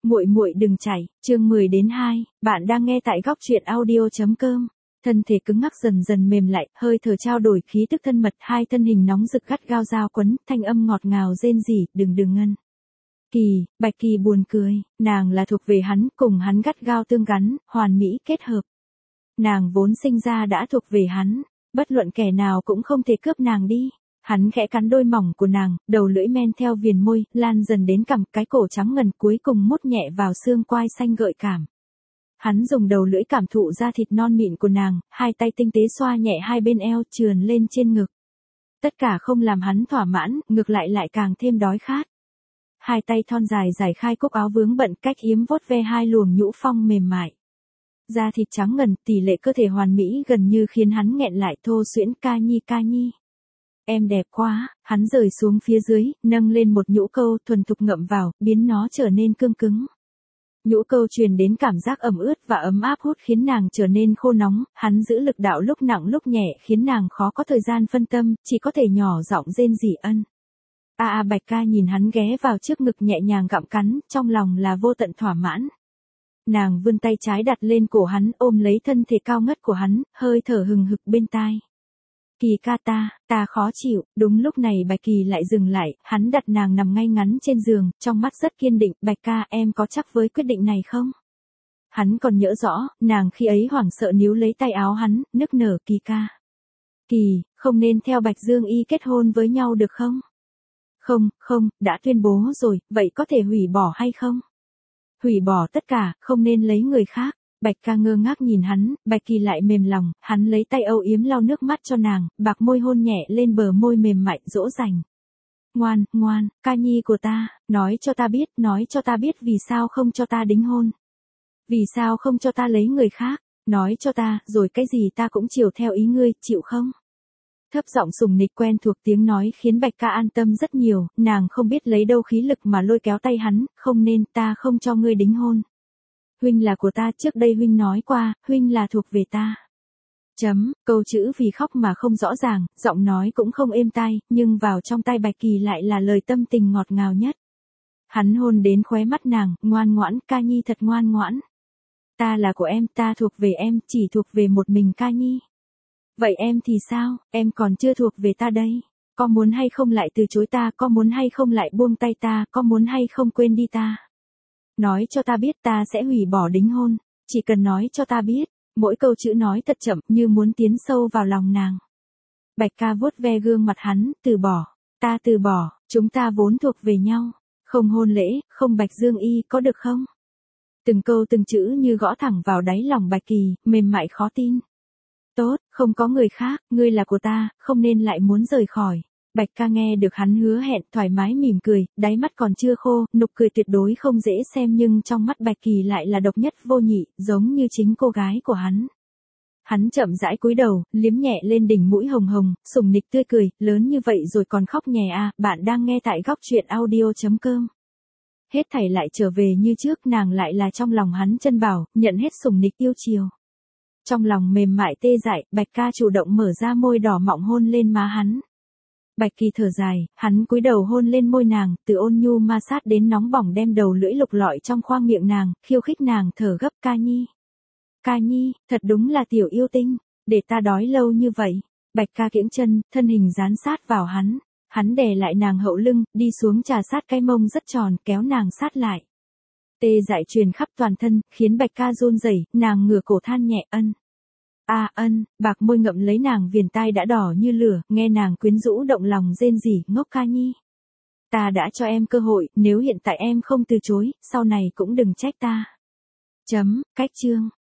Muội muội đừng chạy, chương 10 đến 2, bạn đang nghe tại góc truyện audio.com. Thân thể cứng ngắc dần dần mềm lại, hơi thở trao đổi khí tức thân mật, hai thân hình nóng rực gắt gao giao quấn, thanh âm ngọt ngào rên rỉ, đừng ngân. Kỳ, Bạch Kỳ buồn cười, nàng là thuộc về hắn, cùng hắn gắt gao tương gắn, hoàn mỹ kết hợp. Nàng vốn sinh ra đã thuộc về hắn, bất luận kẻ nào cũng không thể cướp nàng đi. Hắn khẽ cắn đôi mỏng của nàng, đầu lưỡi men theo viền môi, lan dần đến cằm, cái cổ trắng ngần cuối cùng mút nhẹ vào xương quai xanh gợi cảm. Hắn dùng đầu lưỡi cảm thụ da thịt non mịn của nàng, hai tay tinh tế xoa nhẹ hai bên eo trườn lên trên ngực. Tất cả không làm hắn thỏa mãn, ngược lại càng thêm đói khát. Hai tay thon dài giải khai cúc áo vướng bận cách yếm vuốt ve hai luồng nhũ phong mềm mại. Da thịt trắng ngần, tỷ lệ cơ thể hoàn mỹ gần như khiến hắn nghẹn lại thô xuyễn ca nhi. Em đẹp quá, hắn rời xuống phía dưới, nâng lên một nhũ câu thuần thục ngậm vào, biến nó trở nên cương cứng. Nhũ câu truyền đến cảm giác ẩm ướt và ấm áp hút khiến nàng trở nên khô nóng, hắn giữ lực đạo lúc nặng lúc nhẹ khiến nàng khó có thời gian phân tâm, chỉ có thể nhỏ giọng rên rỉ ân. Bạch ca nhìn hắn ghé vào trước ngực nhẹ nhàng gặm cắn, trong lòng là vô tận thỏa mãn. Nàng vươn tay trái đặt lên cổ hắn, ôm lấy thân thể cao ngất của hắn, hơi thở hừng hực bên tai. Kỳ ca ta khó chịu, đúng lúc này Bạch Kỳ lại dừng lại, hắn đặt nàng nằm ngay ngắn trên giường, trong mắt rất kiên định, Bạch ca em có chắc với quyết định này không? Hắn còn nhớ rõ, nàng khi ấy hoảng sợ níu lấy tay áo hắn, nức nở Kỳ ca. Kỳ, không nên theo Bạch Dương Y kết hôn với nhau được không? Không, đã tuyên bố rồi, vậy có thể hủy bỏ hay không? Hủy bỏ tất cả, không nên lấy người khác. Bạch ca ngơ ngác nhìn hắn, Bạch Kỳ lại mềm lòng, hắn lấy tay âu yếm lau nước mắt cho nàng, bạc môi hôn nhẹ lên bờ môi mềm mại, dỗ dành. Ngoan, ca nhi của ta, nói cho ta biết vì sao không cho ta đính hôn. Vì sao không cho ta lấy người khác, nói cho ta, rồi cái gì ta cũng chiều theo ý ngươi, chịu không? Thấp giọng sùng nịch quen thuộc tiếng nói khiến Bạch ca an tâm rất nhiều, nàng không biết lấy đâu khí lực mà lôi kéo tay hắn, không nên, ta không cho ngươi đính hôn. Huynh là của ta, trước đây huynh nói qua, huynh là thuộc về ta. Câu chữ vì khóc mà không rõ ràng, giọng nói cũng không êm tai, nhưng vào trong tai Bạch Kỳ lại là lời tâm tình ngọt ngào nhất. Hắn hôn đến khóe mắt nàng, ngoan ngoãn, ca nhi thật ngoan ngoãn. Ta là của em, ta thuộc về em, chỉ thuộc về một mình ca nhi. Vậy em thì sao, em còn chưa thuộc về ta đây. Có muốn hay không lại từ chối ta, có muốn hay không lại buông tay ta, có muốn hay không quên đi ta. Nói cho ta biết ta sẽ hủy bỏ đính hôn, chỉ cần nói cho ta biết, mỗi câu chữ nói thật chậm như muốn tiến sâu vào lòng nàng. Bạch ca vuốt ve gương mặt hắn, ta từ bỏ, chúng ta vốn thuộc về nhau, không hôn lễ, không Bạch Dương Y, có được không? Từng câu từng chữ như gõ thẳng vào đáy lòng Bạch Kỳ, mềm mại khó tin. Tốt, không có người khác, ngươi là của ta, không nên lại muốn rời khỏi. Bạch ca nghe được hắn hứa hẹn, thoải mái mỉm cười, đáy mắt còn chưa khô, nụ cười tuyệt đối không dễ xem nhưng trong mắt Bạch Kỳ lại là độc nhất vô nhị, giống như chính cô gái của hắn. Hắn chậm rãi cúi đầu, liếm nhẹ lên đỉnh mũi hồng hồng, sùng nịch tươi cười, lớn như vậy rồi còn khóc nhè à, bạn đang nghe tại góc truyện audio.com. Hết thảy lại trở về như trước, nàng lại là trong lòng hắn chân bảo, nhận hết sùng nịch yêu chiều. Trong lòng mềm mại tê dại, Bạch ca chủ động mở ra môi đỏ mọng hôn lên má hắn. Bạch Kỳ thở dài, hắn cúi đầu hôn lên môi nàng, từ ôn nhu ma sát đến nóng bỏng đem đầu lưỡi lục lọi trong khoang miệng nàng, khiêu khích nàng thở gấp ca nhi. Ca nhi, thật đúng là tiểu yêu tinh, để ta đói lâu như vậy. Bạch ca kiễng chân, thân hình dán sát vào hắn đè lại nàng hậu lưng, đi xuống trà sát cái mông rất tròn, kéo nàng sát lại. Tê dại truyền khắp toàn thân, khiến Bạch ca run rẩy, nàng ngửa cổ than nhẹ ân. Bạc môi ngậm lấy nàng viền tai đã đỏ như lửa, nghe nàng quyến rũ động lòng rên rỉ, ngốc ca nhi. Ta đã cho em cơ hội, nếu hiện tại em không từ chối, sau này cũng đừng trách ta. Cách chương.